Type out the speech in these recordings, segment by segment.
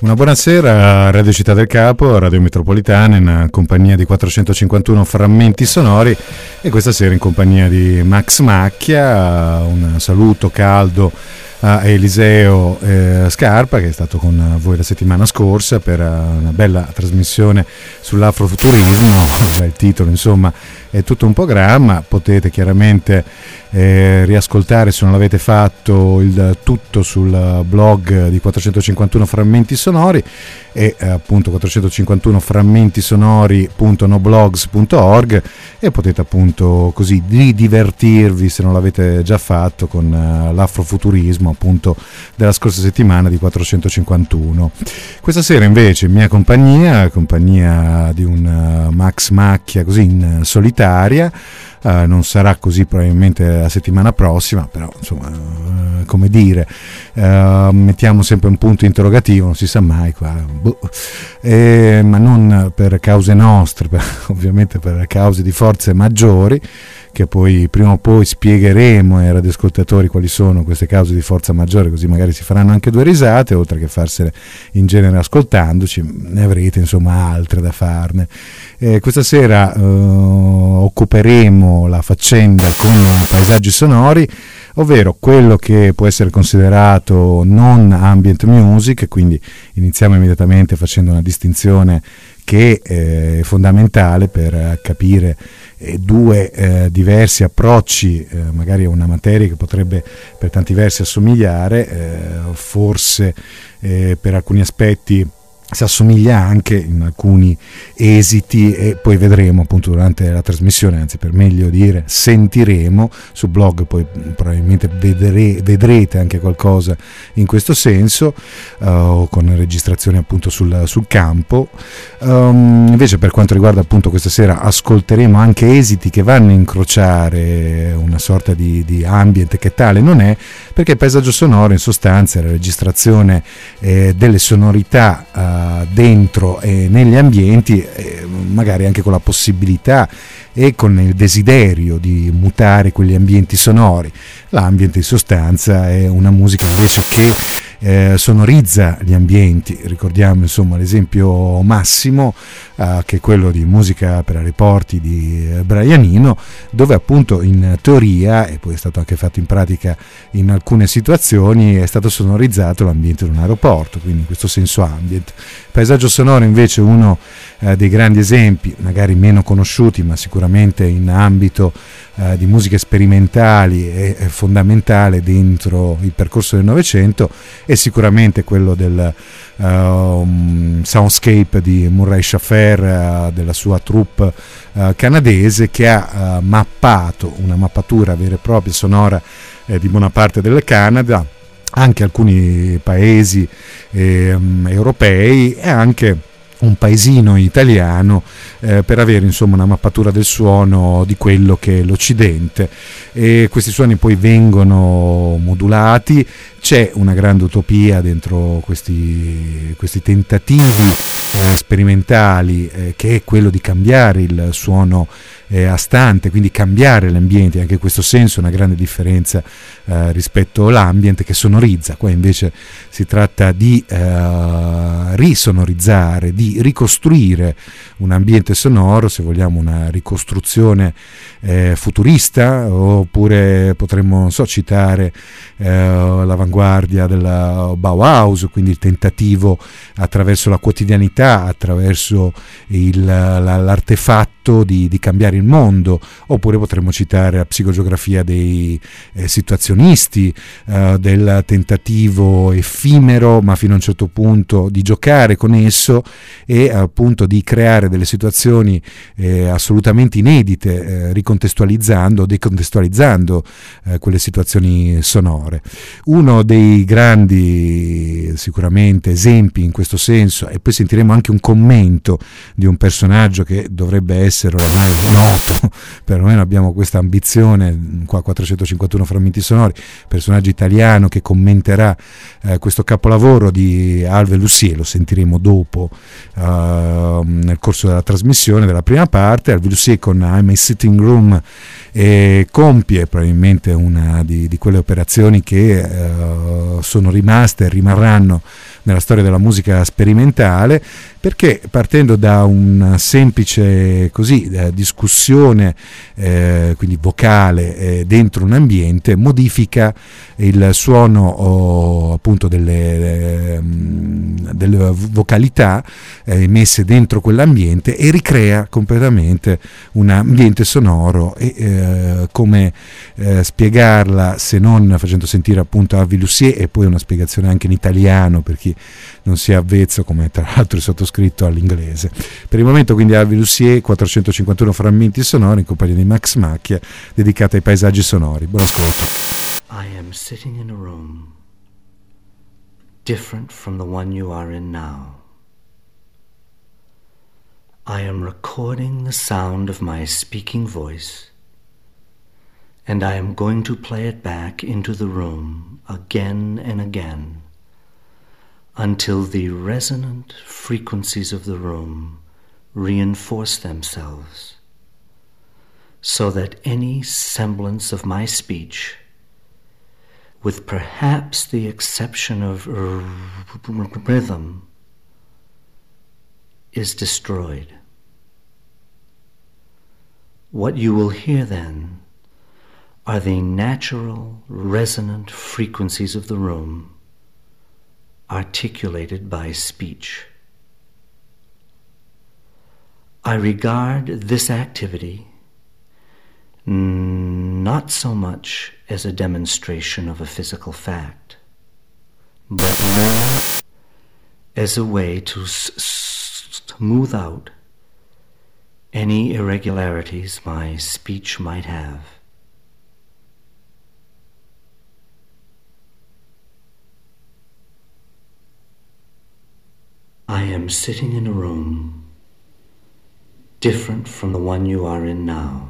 Una buonasera, Radio Città del Capo, Radio Metropolitana, in compagnia di 451 frammenti sonori, e questa sera in compagnia di Max Macchia. Un saluto caldo a Eliseo Scarpa, che è stato con voi la settimana scorsa per una bella trasmissione sull'afrofuturismo. Il titolo insomma è tutto un programma, potete chiaramente riascoltare, se non l'avete fatto, il tutto sul blog di 451 frammenti sonori, e appunto 451 frammentisonori.noblogs.org, e potete appunto così ridivertirvi, se non l'avete già fatto, con l'afrofuturismo appunto della scorsa settimana di 451. Questa sera invece in mia compagnia di un Max Macchia così in solitaria. Non sarà così probabilmente la settimana prossima, però insomma, come dire, mettiamo sempre un punto interrogativo, non si sa mai qua, ma non per cause nostre, ovviamente per cause di forze maggiori, che poi prima o poi spiegheremo ai radioascoltatori quali sono queste cause di forza maggiore, così magari si faranno anche due risate, oltre che farsene in genere ascoltandoci, ne avrete insomma altre da farne. Questa sera occuperemo la faccenda con paesaggi sonori, ovvero quello che può essere considerato non ambient music, quindi iniziamo immediatamente facendo una distinzione che è fondamentale per capire due diversi approcci magari a una materia che potrebbe per tanti versi assomigliare, forse per alcuni aspetti si assomiglia anche in alcuni esiti, e poi vedremo appunto durante la trasmissione, anzi per meglio dire sentiremo sul blog, poi probabilmente vedrete anche qualcosa in questo senso, con registrazioni appunto sul campo. Invece per quanto riguarda appunto questa sera, ascolteremo anche esiti che vanno a incrociare una sorta di ambient che tale non è, perché il paesaggio sonoro in sostanza è la registrazione delle sonorità dentro e negli ambienti, magari anche con la possibilità e con il desiderio di mutare quegli ambienti sonori. L'ambient in sostanza è una musica invece che sonorizza gli ambienti. Ricordiamo insomma l'esempio massimo, che è quello di Musica per aeroporti di Brian Eno, dove appunto in teoria, e poi è stato anche fatto in pratica in alcune situazioni, è stato sonorizzato l'ambiente di un aeroporto, quindi in questo senso ambient. Paesaggio sonoro invece uno dei grandi esempi, magari meno conosciuti, ma sicuramente in ambito di musiche sperimentali è fondamentale dentro il percorso del Novecento, è sicuramente quello del Soundscape di Murray Schafer, della sua troupe canadese, che ha mappato una mappatura vera e propria sonora di buona parte del Canada, anche alcuni paesi europei e anche un paesino italiano, per avere insomma una mappatura del suono di quello che è l'Occidente, e questi suoni poi vengono modulati. C'è una grande utopia dentro questi tentativi sperimentali, che è quello di cambiare il suono a stante, quindi cambiare l'ambiente. Anche in questo senso una grande differenza rispetto all'ambient che sonorizza. Qua invece si tratta di risonorizzare, di ricostruire un ambiente sonoro, se vogliamo una ricostruzione futurista, oppure potremmo citare l'avanguardia della Bauhaus, quindi il tentativo attraverso la quotidianità, attraverso l'artefatto di cambiare il mondo, oppure potremmo citare la psicogeografia dei situazionisti, del tentativo effimero ma fino a un certo punto di giocare con esso e appunto di creare delle situazioni assolutamente inedite, ricontestualizzando o decontestualizzando quelle situazioni sonore. Uno dei grandi sicuramente esempi in questo senso, e poi sentiremo anche un commento di un personaggio che dovrebbe essere ormai noto, perlomeno abbiamo questa ambizione qua, 451 frammenti sonori, personaggio italiano che commenterà questo capolavoro di Alve Lussier. Lo sentiremo dopo nel corso della trasmissione della prima parte. Alve Lussier con I'm a Sitting Room compie probabilmente una di quelle operazioni che sono rimaste e rimarranno nella storia della musica sperimentale, perché partendo da una semplice discussione quindi vocale dentro un ambiente, modifica il suono appunto delle vocalità emesse dentro quell'ambiente e ricrea completamente un ambiente sonoro. E come spiegarla se non facendo sentire appunto Avi Lussier, e poi una spiegazione anche in italiano per chi non sia avvezzo, come tra l'altro è sottoscritto, all'inglese. Per il momento quindi Avi Lussier, 451 frammenti sonori in compagnia di Max Macchia, dedicata ai paesaggi sonori. Buon ascolto. I am sitting in a room different from the one you are in now. I am recording the sound of my speaking voice, and I am going to play it back into the room again and again until the resonant frequencies of the room reinforce themselves, so that any semblance of my speech, with perhaps the exception of rhythm, is destroyed. What you will hear then are the natural resonant frequencies of the room articulated by speech. I regard this activity not so much as a demonstration of a physical fact, but more as a way to smooth out any irregularities my speech might have. I am sitting in a room different from the one you are in now.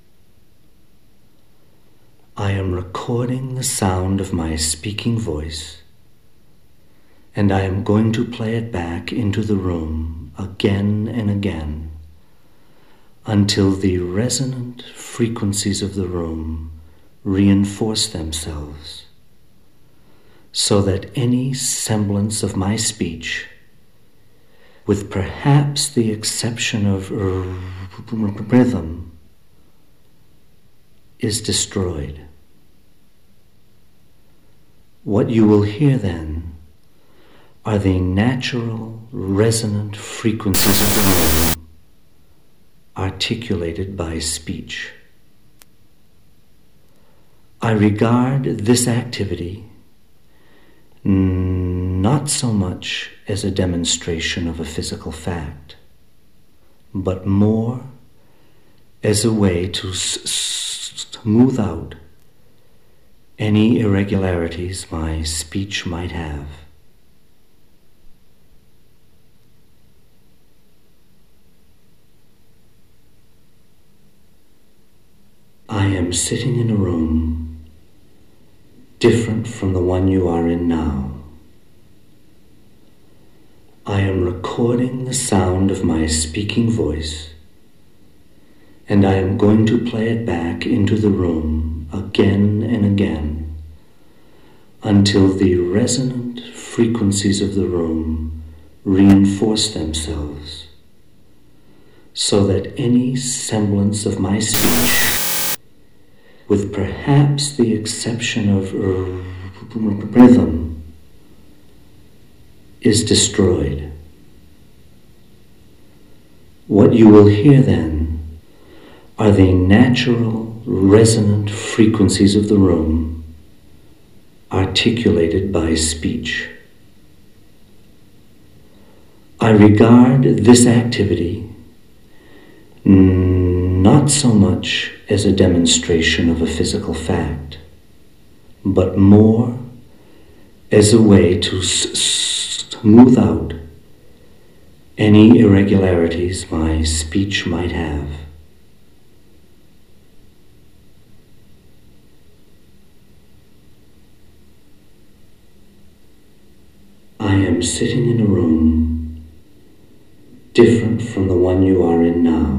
I am recording the sound of my speaking voice, and I am going to play it back into the room again and again until the resonant frequencies of the room reinforce themselves, so that any semblance of my speech, with perhaps the exception of rhythm, is destroyed. What you will hear then are the natural resonant frequencies of the room articulated by speech. I regard this activity not so much as a demonstration of a physical fact, but more as a way to smooth out any irregularities my speech might have. I am sitting in a room different from the one you are in now. I am recording the sound of my speaking voice, and I am going to play it back into the room again and again until the resonant frequencies of the room reinforce themselves, so that any semblance of my speech, with perhaps the exception of rhythm, is destroyed. What you will hear then are the natural resonant frequencies of the room articulated by speech. I regard this activity not so much as a demonstration of a physical fact, but more as a way to smooth out any irregularities my speech might have. I am sitting in a room different from the one you are in now.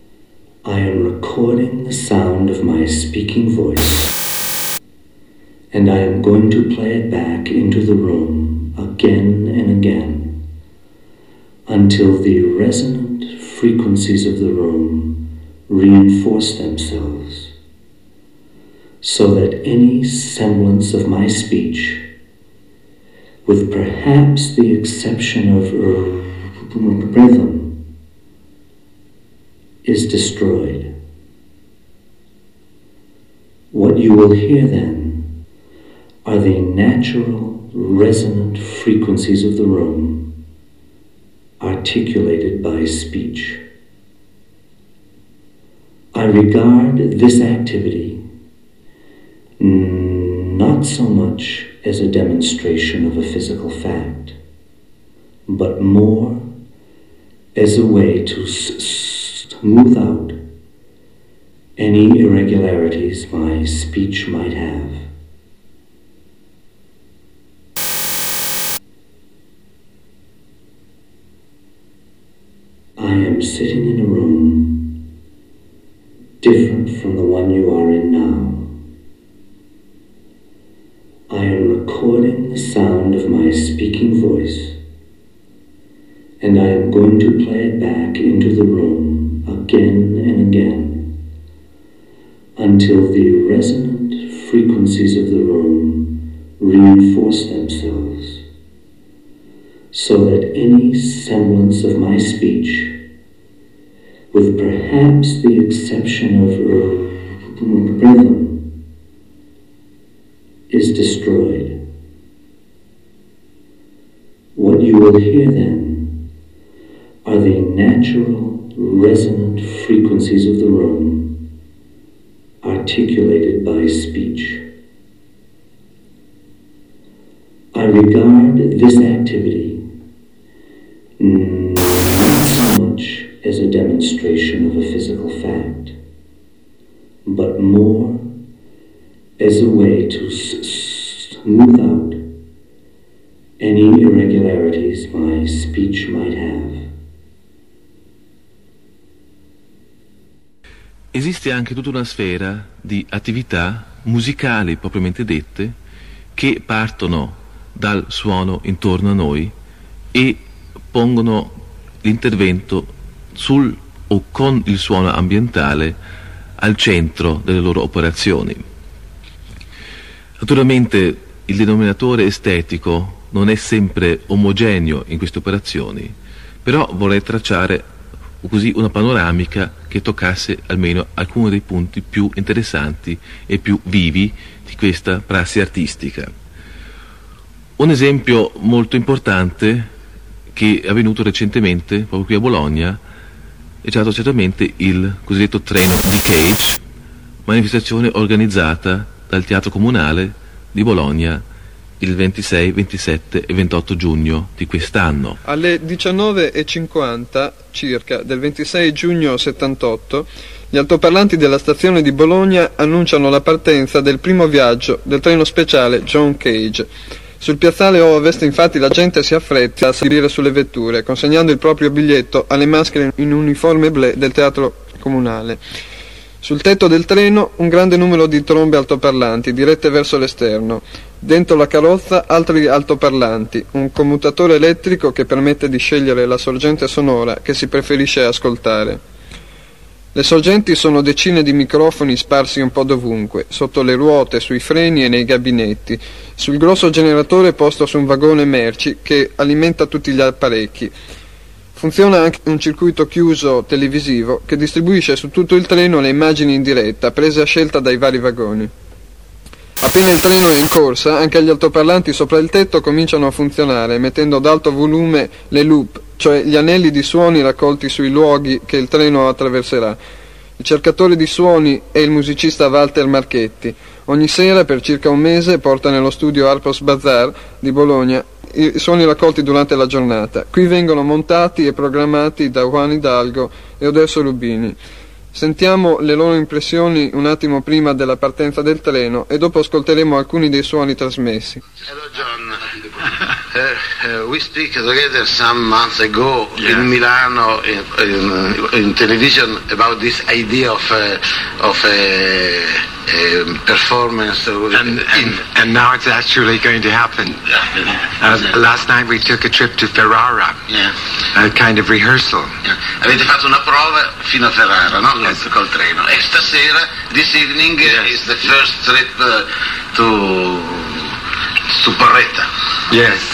I am recording the sound of my speaking voice, and I am going to play it back into the room again and again until the resonant frequencies of the room reinforce themselves, so that any semblance of my speech, with perhaps the exception of rhythm, is destroyed. What you will hear then are the natural resonant frequencies of the room articulated by speech. I regard this activity not so much as a demonstration of a physical fact, but more as a way to smooth out any irregularities my speech might have. I am sitting in a room different from the one you are in now. I am recording the sound of my speaking voice, and I am going to play it back into the room again and again until the resonant frequencies of the room reinforce themselves, so that any semblance of my speech, with perhaps the exception of rhythm, is destroyed. What you will hear then are the natural resonant frequencies of the room articulated by speech. I regard this activity not so much as a demonstration of a physical fact, but more as a way to smooth out any irregularities my speech might have. Esiste anche tutta una sfera di attività musicali propriamente dette che partono dal suono intorno a noi e pongono l'intervento sul o con il suono ambientale al centro delle loro operazioni. Naturalmente il denominatore estetico non è sempre omogeneo in queste operazioni, però vorrei tracciare così una panoramica che toccasse almeno alcuni dei punti più interessanti e più vivi di questa prassi artistica. Un esempio molto importante che è avvenuto recentemente proprio qui a Bologna è stato certamente il cosiddetto treno di Cage, manifestazione organizzata dal Teatro Comunale di Bologna il 26, 27 e 28 giugno di quest'anno. Alle 19:50 circa del 26 giugno 78 gli altoparlanti della stazione di Bologna annunciano la partenza del primo viaggio del treno speciale John Cage. Sul piazzale ovest infatti la gente si affretta a salire sulle vetture, consegnando il proprio biglietto alle maschere in uniforme blu del Teatro Comunale. Sul tetto del treno un grande numero di trombe altoparlanti dirette verso l'esterno. Dentro la carrozza altri altoparlanti, un commutatore elettrico che permette di scegliere la sorgente sonora che si preferisce ascoltare. Le sorgenti sono decine di microfoni sparsi un po' dovunque, sotto le ruote, sui freni e nei gabinetti, sul grosso generatore posto su un vagone merci che alimenta tutti gli apparecchi. Funziona anche un circuito chiuso televisivo che distribuisce su tutto il treno le immagini in diretta, prese a scelta dai vari vagoni. Appena il treno è in corsa, anche gli altoparlanti sopra il tetto cominciano a funzionare, mettendo ad alto volume le loop, cioè gli anelli di suoni raccolti sui luoghi che il treno attraverserà. Il cercatore di suoni è il musicista Walter Marchetti. Ogni sera, per circa un mese, porta nello studio Harpos Bazaar di Bologna i suoni raccolti durante la giornata. Qui vengono montati e programmati da Juan Hidalgo e Oderso Rubini. Sentiamo le loro impressioni un attimo prima della partenza del treno e dopo ascolteremo alcuni dei suoni trasmessi. Hello John. We speak together some months ago in Milano in television about this idea of a performance. And now it's actually going to happen. Last night we took a trip to Ferrara, a kind of rehearsal. Avete fatto una prova fino a Ferrara, no? Col treno. E stasera, this evening, is the first trip to Porretta. Yes.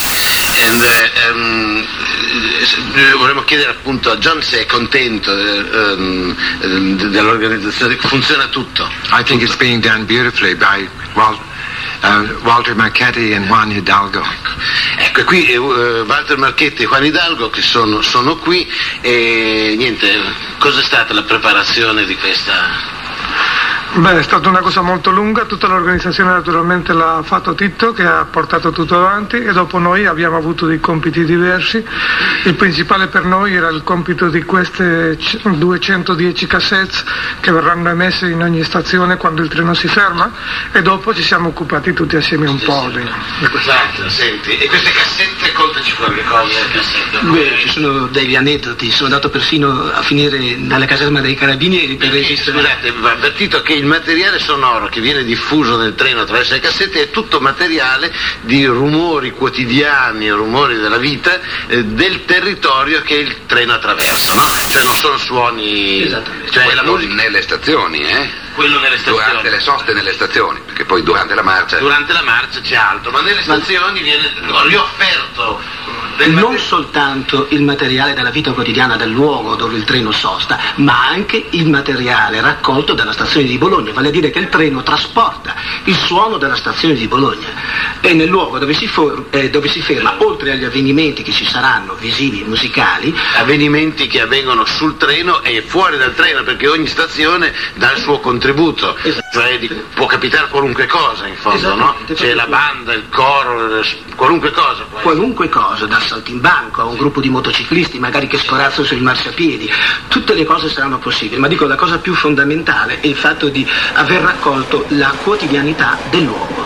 Vorremmo chiedere appunto a John se è contento dell'organizzazione, funziona tutto. I think it's being done beautifully by Walter Marchetti and Juan Hidalgo. Ecco, qui Walter Marchetti e Juan Hidalgo che sono qui e niente, cos'è stata la preparazione di questa? Beh, è stata una cosa molto lunga, tutta l'organizzazione naturalmente l'ha fatto Tito che ha portato tutto avanti e dopo noi abbiamo avuto dei compiti diversi. Il principale per noi era il compito di queste 210 cassette che verranno emesse in ogni stazione quando il treno si ferma e dopo ci siamo occupati tutti assieme un po' di... Esatto, senti, e queste cassette, contaci qualche cosa. Beh, ci sono degli aneddoti, sono andato persino a finire nella caserma dei carabinieri per resistere. Scusate, va avvertito che il materiale sonoro che viene diffuso nel treno attraverso le cassette è tutto materiale di rumori quotidiani, rumori della vita del territorio che il treno attraversa, no? Cioè non sono suoni... Esattamente. Quello nelle stazioni, Quello nelle stazioni. Durante le soste nelle stazioni, perché poi durante la marcia... Durante la marcia c'è altro, ma nelle stazioni viene riofferto non soltanto il materiale della vita quotidiana del luogo dove il treno sosta, ma anche il materiale raccolto dalla stazione di Bologna, vale a dire che il treno trasporta il suono della stazione di Bologna e nel luogo dove si ferma, oltre agli avvenimenti che ci saranno, visivi, musicali, avvenimenti che avvengono sul treno e fuori dal treno, perché ogni stazione dà il suo contributo, cioè può capitare qualunque cosa in fondo, no? C'è la banda, il coro, qualunque cosa. Qualunque cosa, dal saltimbanco a un gruppo di motociclisti magari che scorazzano sui marciapiedi, tutte le cose saranno possibili, ma dico la cosa più fondamentale è il fatto di aver raccolto la quotidianità del luogo.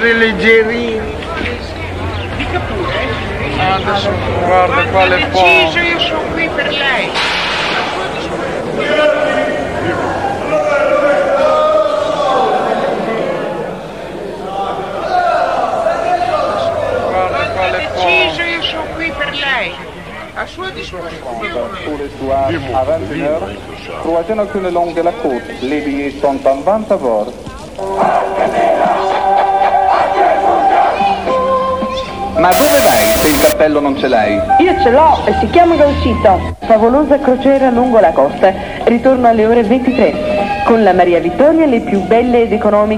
essere leggerini. Dica pure. Adesso guarda quale po'. Io sono qui per lei. Guarda quale po'. Io sono qui per lei. A sua disposizione. Pour les soirs à 21h, croisez le long de la côte. Les billets sont en vente à bord. Ma dove vai se il cappello non ce l'hai? Io ce l'ho, si chiama Gauscito. Favolosa crociera lungo la costa. Ritorno alle ore 23. Con la Maria Vittoria le più belle ed economiche.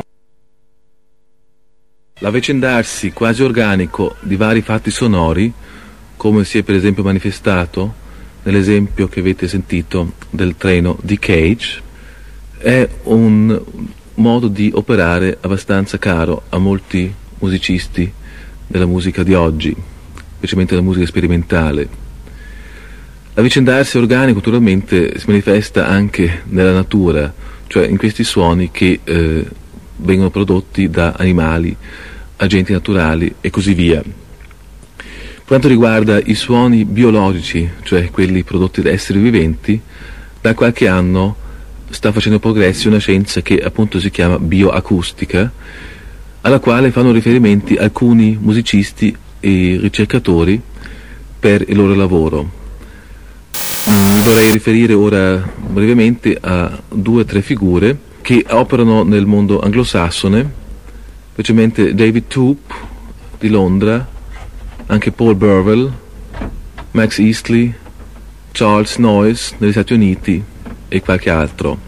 L'avvicendarsi quasi organico di vari fatti sonori, come si è per esempio manifestato nell'esempio che avete sentito del treno di Cage, è un modo di operare abbastanza caro a molti musicisti della musica di oggi, specialmente della musica sperimentale. L'avvicendarsi organico naturalmente si manifesta anche nella natura, cioè in questi suoni che vengono prodotti da animali, agenti naturali e così via. Per quanto riguarda i suoni biologici, cioè quelli prodotti da esseri viventi, da qualche anno sta facendo progressi una scienza che appunto si chiama bioacustica, alla quale fanno riferimenti alcuni musicisti e ricercatori per il loro lavoro. Vorrei riferire ora brevemente a 2 o 3 figure che operano nel mondo anglosassone, specialmente David Toop di Londra, anche Paul Burwell, Max Eastley, Charles Noyes negli Stati Uniti e qualche altro.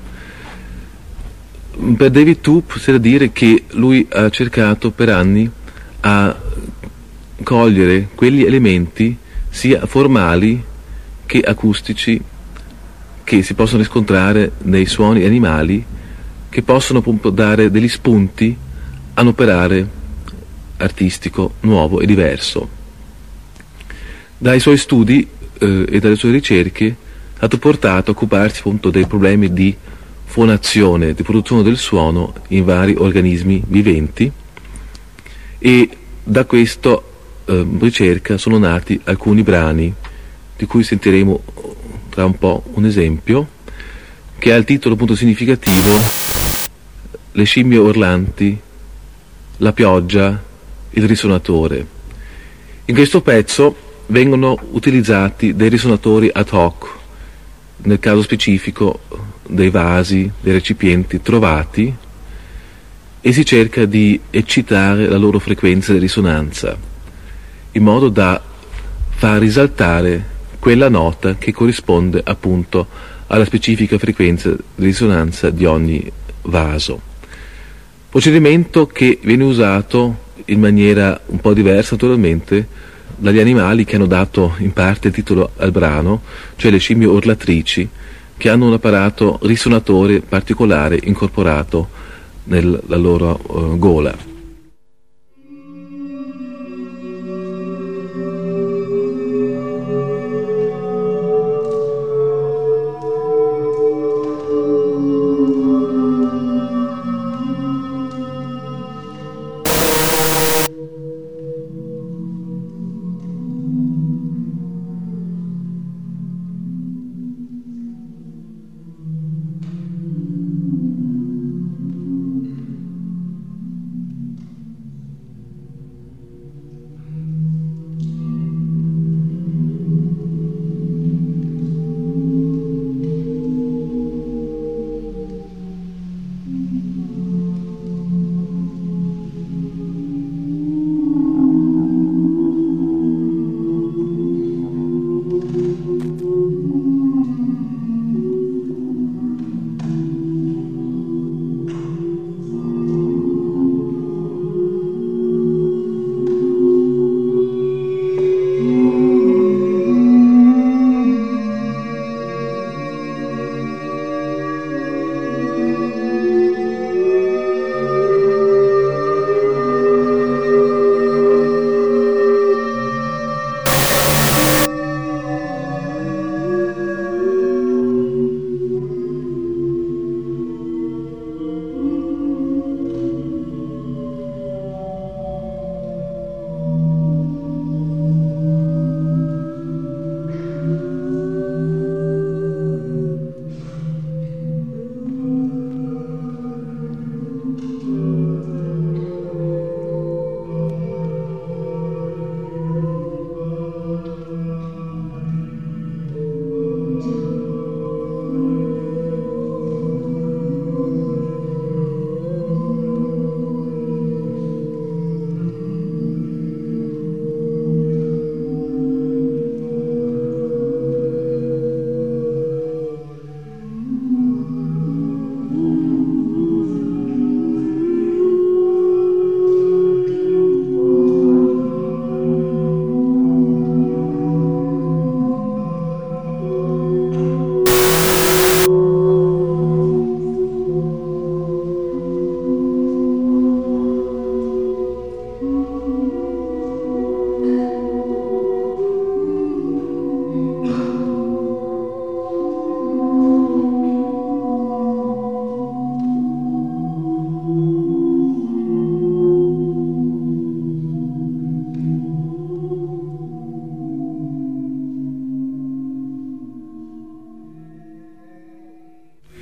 Per David Toop c'è da dire che lui ha cercato per anni a cogliere quegli elementi sia formali che acustici che si possono riscontrare nei suoni animali, che possono appunto dare degli spunti a un operare artistico nuovo e diverso. Dai suoi studi e dalle sue ricerche è stato portato a occuparsi appunto dei problemi di fonazione, di produzione del suono in vari organismi viventi, e da questa ricerca sono nati alcuni brani di cui sentiremo tra un po' un esempio, che ha il titolo appunto significativo Le scimmie urlanti, la pioggia, il risonatore. In questo pezzo vengono utilizzati dei risonatori ad hoc, nel caso specifico dei vasi, dei recipienti trovati, e si cerca di eccitare la loro frequenza di risonanza, in modo da far risaltare quella nota che corrisponde appunto alla specifica frequenza di risonanza di ogni vaso. Procedimento che viene usato in maniera un po' diversa naturalmente dagli animali che hanno dato in parte il titolo al brano, cioè le scimmie urlatrici, che hanno un apparato risonatore particolare incorporato nella loro gola.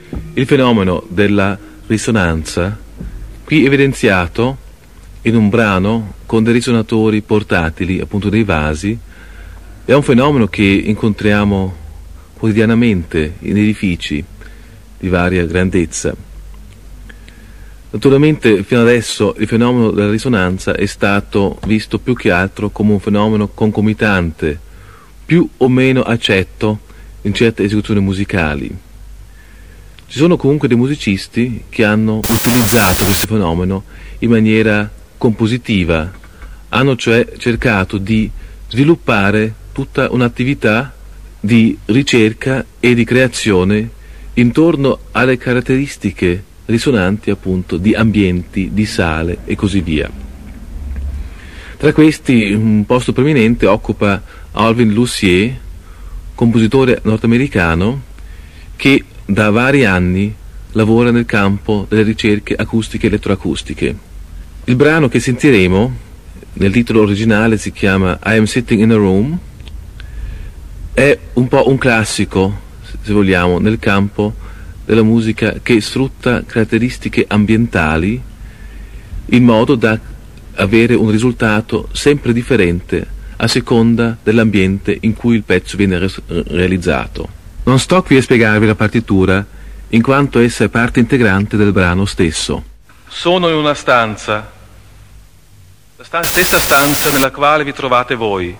il fenomeno della risonanza, qui evidenziato in un brano con dei risonatori portatili, appunto dei vasi, è un fenomeno che incontriamo quotidianamente in edifici di varia grandezza. Naturalmente fino adesso il fenomeno della risonanza è stato visto più che altro come un fenomeno concomitante, più o meno accetto in certe esecuzioni musicali. Ci sono comunque dei musicisti che hanno utilizzato questo fenomeno in maniera compositiva, hanno cioè cercato di sviluppare tutta un'attività di ricerca e di creazione intorno alle caratteristiche risonanti appunto di ambienti, di sale e così via. Tra questi un posto preminente occupa Alvin Lucier, compositore nordamericano che da vari anni lavora nel campo delle ricerche acustiche e elettroacustiche. Il brano che sentiremo, nel titolo originale si chiama I Am Sitting in a Room, è un po' un classico, se vogliamo, nel campo della musica che sfrutta caratteristiche ambientali in modo da avere un risultato sempre differente a seconda dell'ambiente in cui il pezzo viene realizzato. Non sto qui a spiegarvi la partitura, in quanto essa è parte integrante del brano stesso. Sono in una stanza, la stessa stanza nella quale vi trovate voi.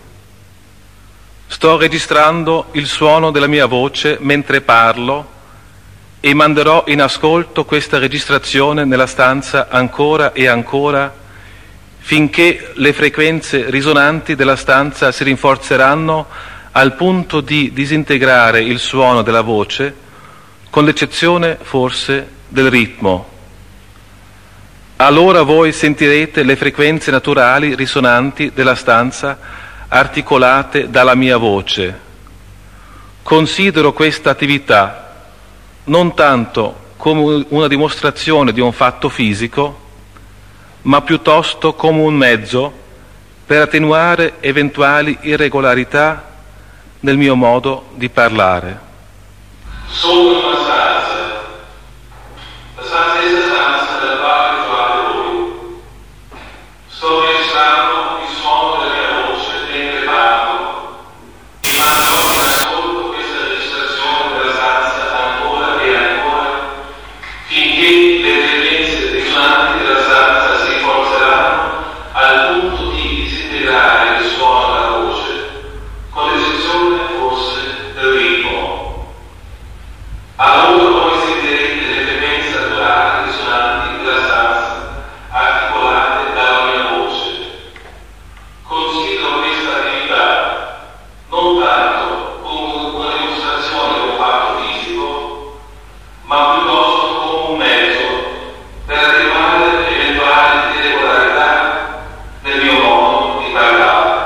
Sto registrando il suono della mia voce mentre parlo e manderò in ascolto questa registrazione nella stanza ancora e ancora finché le frequenze risonanti della stanza si rinforzeranno al punto di disintegrare il suono della voce, con l'eccezione forse del ritmo. Allora voi sentirete le frequenze naturali risonanti della stanza articolate dalla mia voce. Considero questa attività non tanto come una dimostrazione di un fatto fisico, ma piuttosto come un mezzo per attenuare eventuali irregolarità nel mio modo di parlare. Sono in una stanza, la stanza è la stanza nella quale trovate voi. Sto registrando il suono della mia voce mentre parlo e manderò in ascolto questa registrazione della stanza ancora e ancora finché le frequenze risonanti della stanza si rinforzeranno al punto di disintegrare il suono della voce, con l'eccezione forse del ritmo. Allora voi sentirete le frequenze naturali risonanti della stanza articolate dalla mia voce. Considero questa attività non tanto come una dimostrazione di un fatto fisico, ma piuttosto come un mezzo per attenuare eventuali irregolarità nel mio modo di parlare.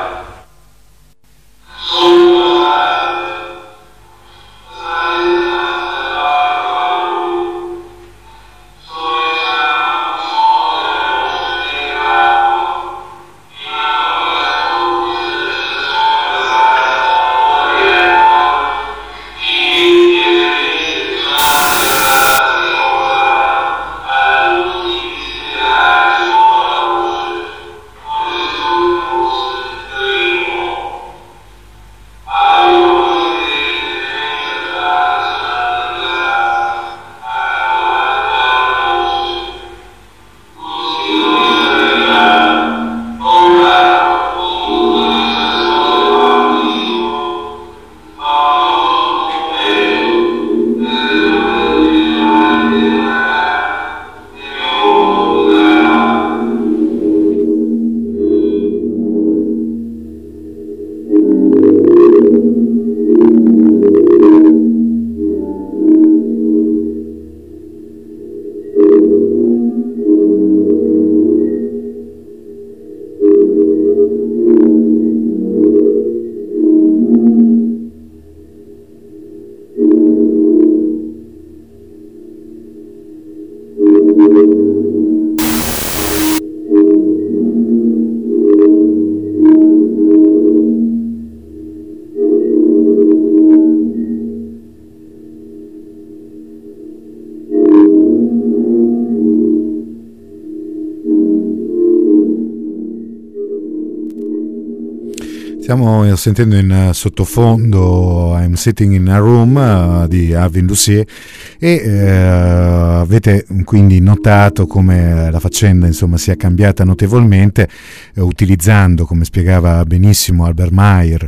Stiamo sentendo in sottofondo I'm Sitting in a Room di Alvin Lucier e avete quindi notato come la faccenda insomma sia cambiata notevolmente, utilizzando, come spiegava benissimo Albert Mayer,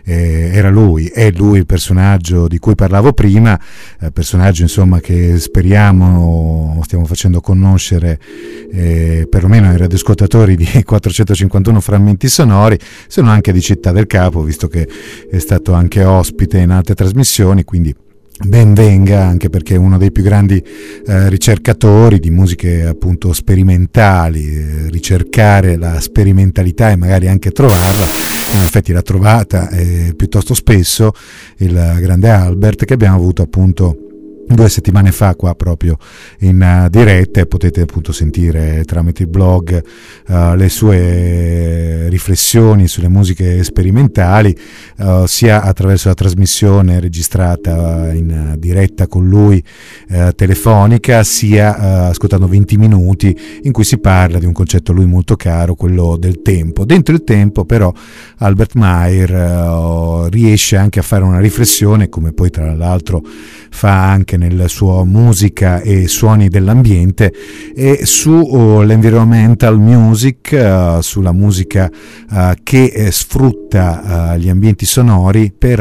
è lui il personaggio di cui parlavo prima, personaggio insomma che stiamo facendo conoscere perlomeno ai radioascoltatori di 451 frammenti sonori, se non anche di Città del Capo, visto che è stato anche ospite in altre trasmissioni, quindi ben venga, anche perché è uno dei più grandi ricercatori di musiche appunto sperimentali. Ricercare la sperimentalità e magari anche trovarla, in effetti l'ha trovata piuttosto spesso il grande Albert, che abbiamo avuto appunto 2 settimane fa qua proprio in diretta, e potete appunto sentire tramite il blog le sue riflessioni sulle musiche sperimentali, sia attraverso la trasmissione registrata in diretta con lui telefonica, sia ascoltando 20 minuti in cui si parla di un concetto a lui molto caro, quello del tempo. Dentro il tempo però Albert Mayer riesce anche a fare una riflessione, come poi tra l'altro fa anche nella sua musica e suoni dell'ambiente, e su l'environmental music, sulla musica che sfrutta gli ambienti sonori per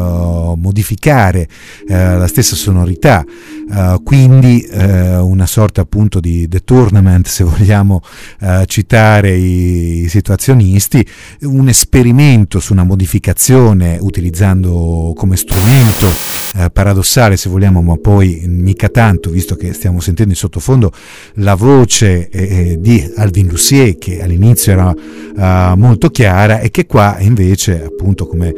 modificare la stessa sonorità, quindi una sorta appunto di The Tournament, se vogliamo citare i situazionisti, un esperimento su una modificazione utilizzando come strumento paradossale, se vogliamo, ma poi mica tanto, visto che stiamo sentendo in sottofondo la voce di Alvin Lucier, che all'inizio era molto chiara e che qua invece, appunto, come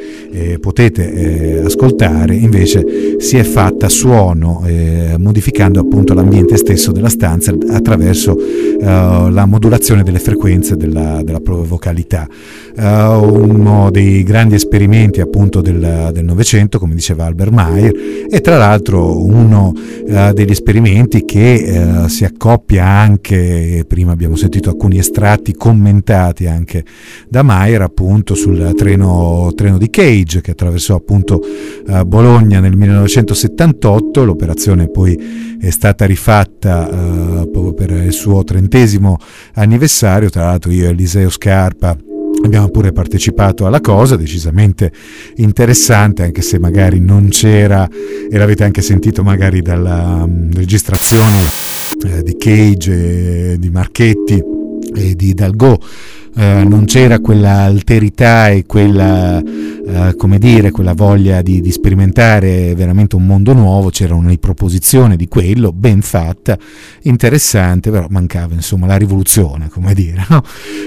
potete ascoltare, invece si è fatta suono, modificando appunto l'ambiente stesso della stanza attraverso la modulazione delle frequenze della propria vocalità. Uno dei grandi esperimenti appunto del Novecento, come diceva Albert Mayer, e tra l'altro uno degli esperimenti che si accoppia anche, prima abbiamo sentito alcuni estratti commentati anche da Mayer, appunto sul treno di Cage che attraversò appunto Bologna nel 1978. L'operazione poi è stata rifatta proprio per il suo 30° anniversario. Tra l'altro io e Eliseo Scarpa abbiamo pure partecipato alla cosa, decisamente interessante, anche se magari non c'era, e l'avete anche sentito magari dalla registrazioni di Cage, di Marchetti e di Dalgò, non c'era quella alterità e quella quella voglia di sperimentare veramente un mondo nuovo. C'era una riproposizione di quello ben fatta, interessante, però mancava insomma la rivoluzione, no?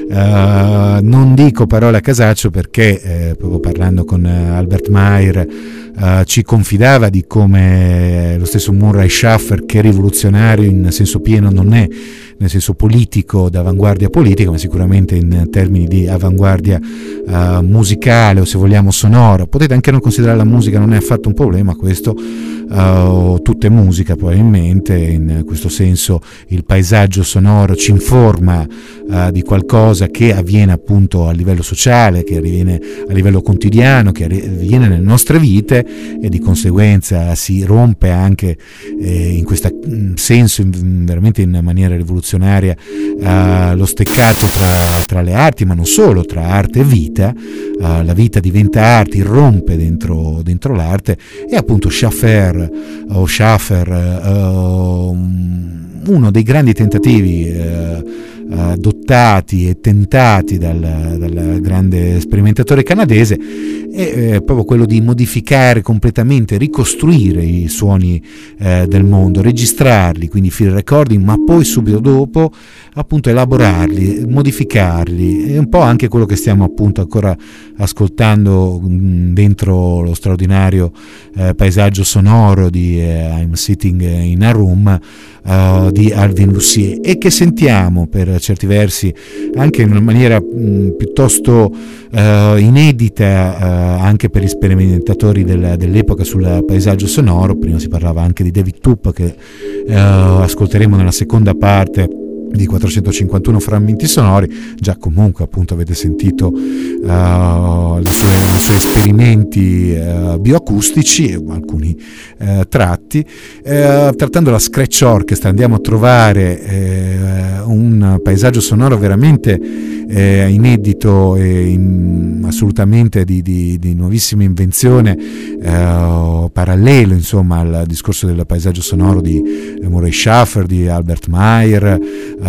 Non dico parole a casaccio, perché proprio parlando con Albert Mayer ci confidava di come lo stesso Murray Schaffer, che rivoluzionario in senso pieno non è, nel senso politico, d'avanguardia politica, ma sicuramente in termini di avanguardia musicale, o se vogliamo sonora. Potete anche non considerare la musica, non è affatto un problema questo, tutta è musica probabilmente. In questo senso il paesaggio sonoro ci informa di qualcosa che avviene appunto a livello sociale, che avviene a livello quotidiano, che avviene nelle nostre vite, e di conseguenza si rompe anche in questo senso veramente in maniera rivoluzionaria lo steccato tra le arti, ma non solo, tra arte e vita. La vita diventa arte, irrompe dentro l'arte, e appunto Schaffer, uno dei grandi tentativi adottati e tentati dal grande sperimentatore canadese è proprio quello di modificare completamente, ricostruire i suoni del mondo, registrarli, quindi field recording, ma poi subito dopo appunto elaborarli, modificarli. È un po' anche quello che stiamo appunto ancora ascoltando dentro lo straordinario paesaggio sonoro di I'm Sitting in a Room di Alvin Lucier, e che sentiamo per certi versi anche in una maniera piuttosto inedita, anche per gli sperimentatori dell'epoca sul paesaggio sonoro. Prima si parlava anche di David Tup, che ascolteremo nella seconda parte di 451 frammenti sonori. Già comunque appunto avete sentito i suoi esperimenti bioacustici, alcuni tratti. Trattando la Scratch Orchestra andiamo a trovare un paesaggio sonoro veramente inedito e assolutamente di nuovissima invenzione, parallelo insomma al discorso del paesaggio sonoro di Murray Schafer, di Albert Meyer,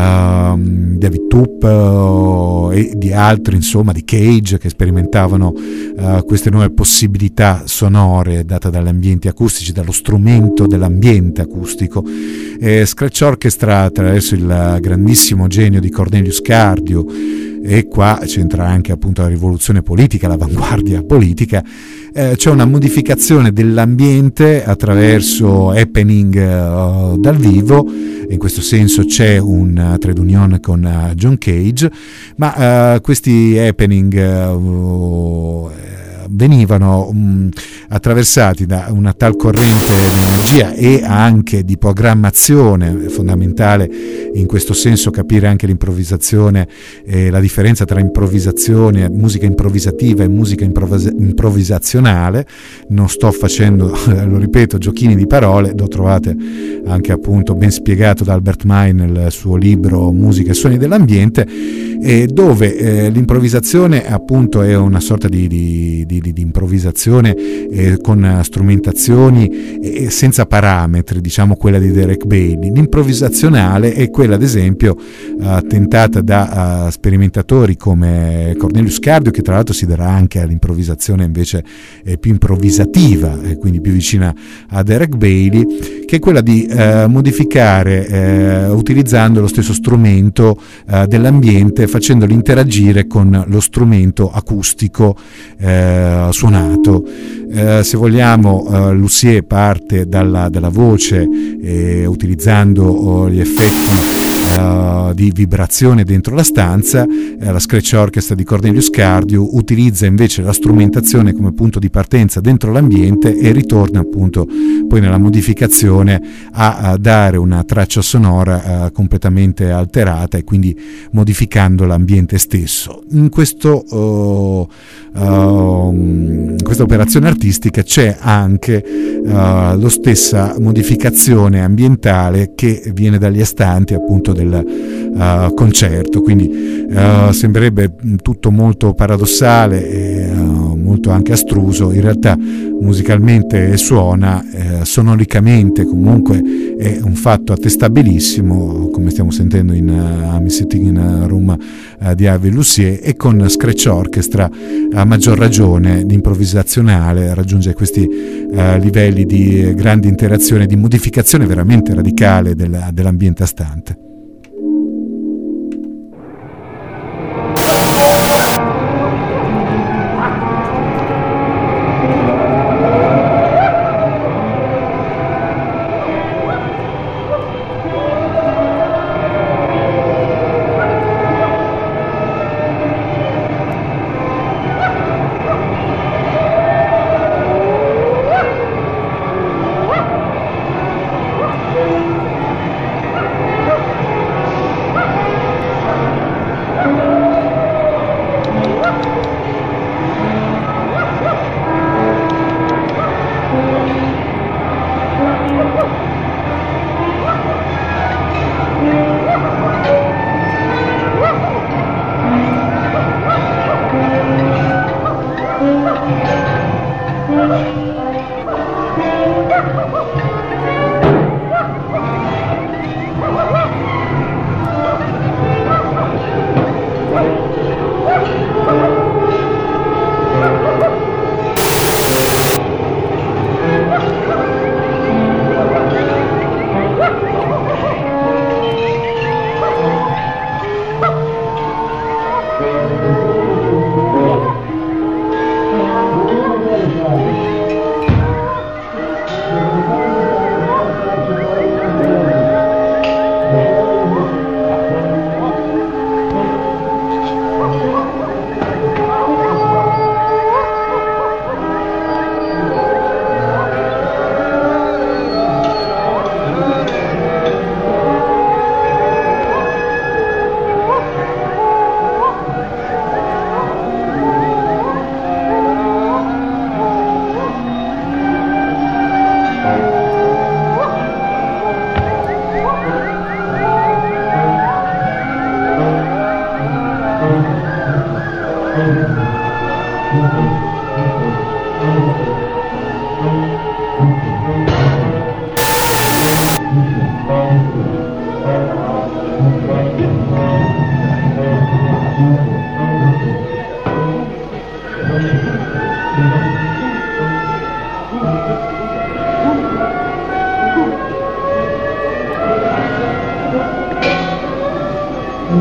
David Tupp e di altri, insomma, di Cage, che sperimentavano queste nuove possibilità sonore date dagli ambienti acustici, dallo strumento dell'ambiente acustico. Scratch Orchestra, attraverso il grandissimo genio di Cornelius Cardew, e qua c'entra anche appunto la rivoluzione politica, l'avanguardia politica, c'è una modificazione dell'ambiente attraverso happening dal vivo. In questo senso c'è un trade union con John Cage, ma questi happening venivano attraversati da una tal corrente di energia e anche di programmazione. È fondamentale in questo senso capire anche l'improvvisazione e la differenza tra improvvisazione, musica improvvisativa e musica improvvisazionale. Non sto facendo, lo ripeto, giochini di parole, lo trovate anche appunto ben spiegato da Albert Meyer nel suo libro Musica e suoni dell'ambiente, dove l'improvvisazione appunto è una sorta di improvvisazione con strumentazioni senza parametri, diciamo quella di Derek Bailey. L'improvvisazionale è quella, ad esempio, tentata da sperimentatori come Cornelius Cardew, che tra l'altro si darà anche all'improvvisazione invece più improvvisativa, quindi più vicina a Derek Bailey, che è quella di modificare utilizzando lo stesso strumento dell'ambiente, facendolo interagire con lo strumento acustico suonato. Se vogliamo, Lussier parte dalla voce, utilizzando gli effetti di vibrazione dentro la stanza. La Scratch Orchestra di Cornelius Cardew utilizza invece la strumentazione come punto di partenza dentro l'ambiente e ritorna appunto poi nella modificazione a dare una traccia sonora completamente alterata, e quindi modificando l'ambiente stesso. In questa operazione artistica c'è anche lo stessa modificazione ambientale che viene dagli astanti appunto del concerto, quindi sembrerebbe tutto molto paradossale e molto anche astruso. In realtà musicalmente suona, sonoricamente comunque è un fatto attestabilissimo, come stiamo sentendo in I'm Sitting in a Room di Harvey Lussier, e con Scratch Orchestra a maggior ragione l'improvvisazionale raggiunge questi livelli di grande interazione, di modificazione veramente radicale dell'ambiente astante.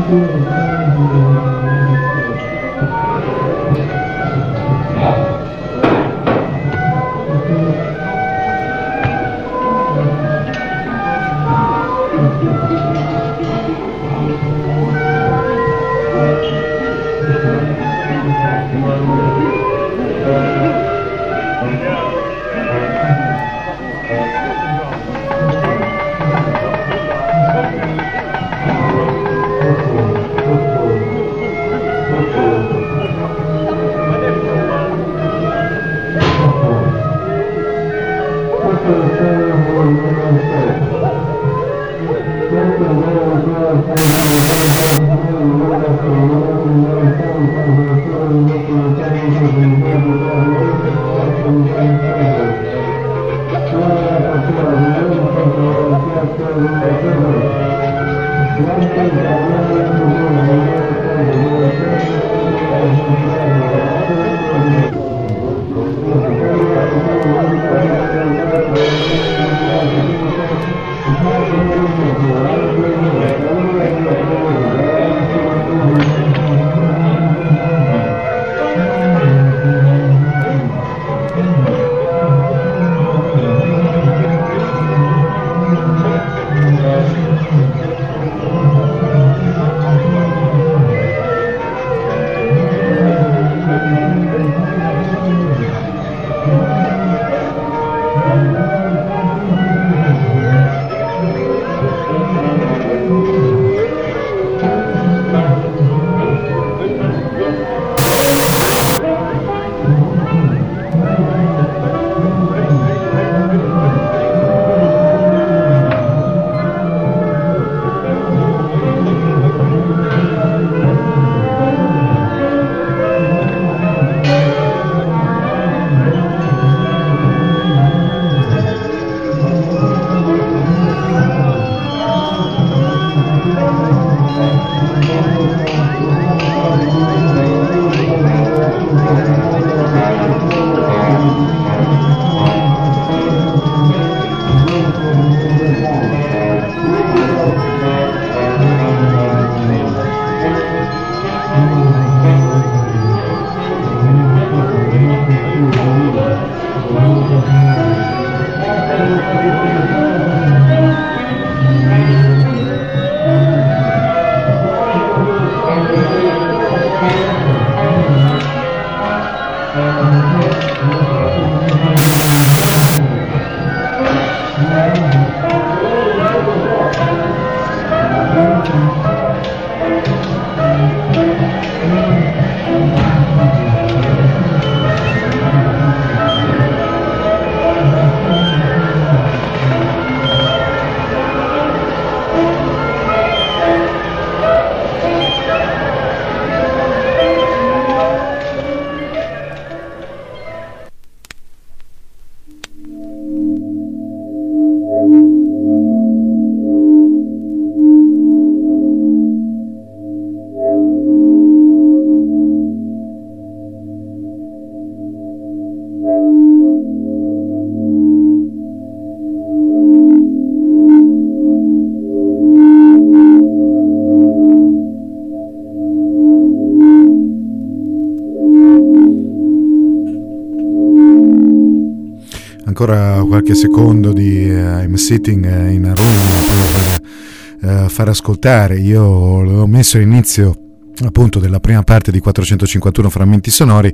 Ancora qualche secondo di I'm Sitting in a Room per far ascoltare. Io l'ho messo all'inizio appunto della prima parte di 451 frammenti sonori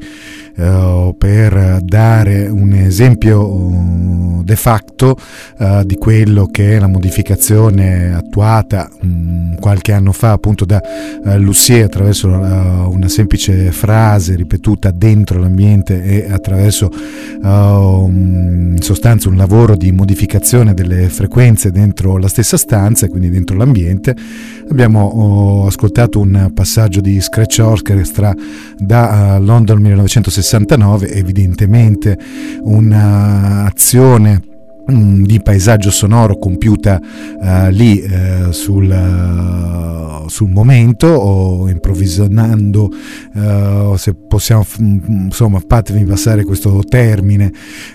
per dare un esempio de facto di quello che è la modificazione attuata qualche anno fa appunto da Lussier attraverso una semplice frase ripetuta dentro l'ambiente e attraverso in sostanza un lavoro di modificazione delle frequenze dentro la stessa stanza e quindi dentro l'ambiente. Abbiamo ascoltato un passaggio di Scratch Orchestra da London 1969, evidentemente un'azione di paesaggio sonoro compiuta lì sul momento o improvvisando, se possiamo, insomma, fatemi passare questo termine,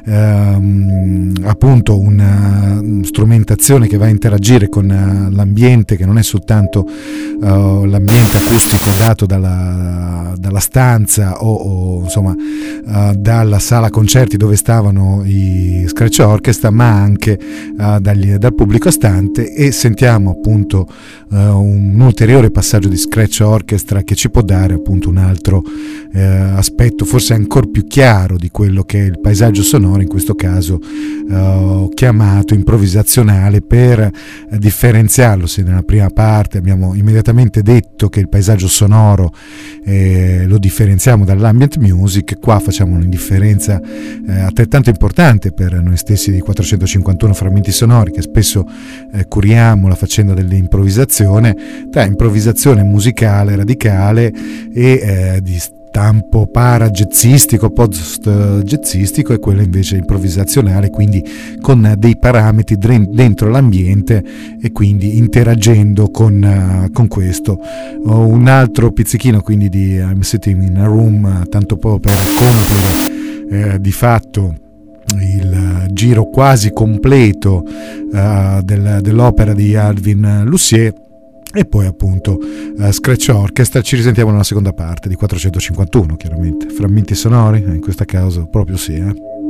appunto una strumentazione che va a interagire con l'ambiente, che non è soltanto l'ambiente acustico dato dalla stanza o insomma dalla sala concerti dove stavano i Scratch Orchestra, ma anche dal pubblico stante, e sentiamo appunto un ulteriore passaggio di Scratch Orchestra che ci può dare appunto un altro aspetto forse ancora più chiaro di quello che è il paesaggio sonoro, in questo caso chiamato improvvisazionale, per differenziarlo. Se nella prima parte abbiamo immediatamente detto che il paesaggio sonoro lo differenziamo dall'ambient music, qua facciamo una differenza altrettanto importante per noi stessi di 451 frammenti sonori, che spesso curiamo la faccenda dell'improvvisazione, tra improvvisazione musicale radicale e di stampo para-jazzistico, post-jazzistico, e quella invece improvvisazionale, quindi con dei parametri dentro l'ambiente e quindi interagendo con questo. Un altro pizzichino quindi di I'm Sitting in a Room, tanto per compiere di fatto il giro quasi completo dell'opera di Alvin Lucier. E poi appunto Scratch Orchestra. Ci risentiamo nella seconda parte di 451, chiaramente frammenti sonori, in questo caso proprio sì,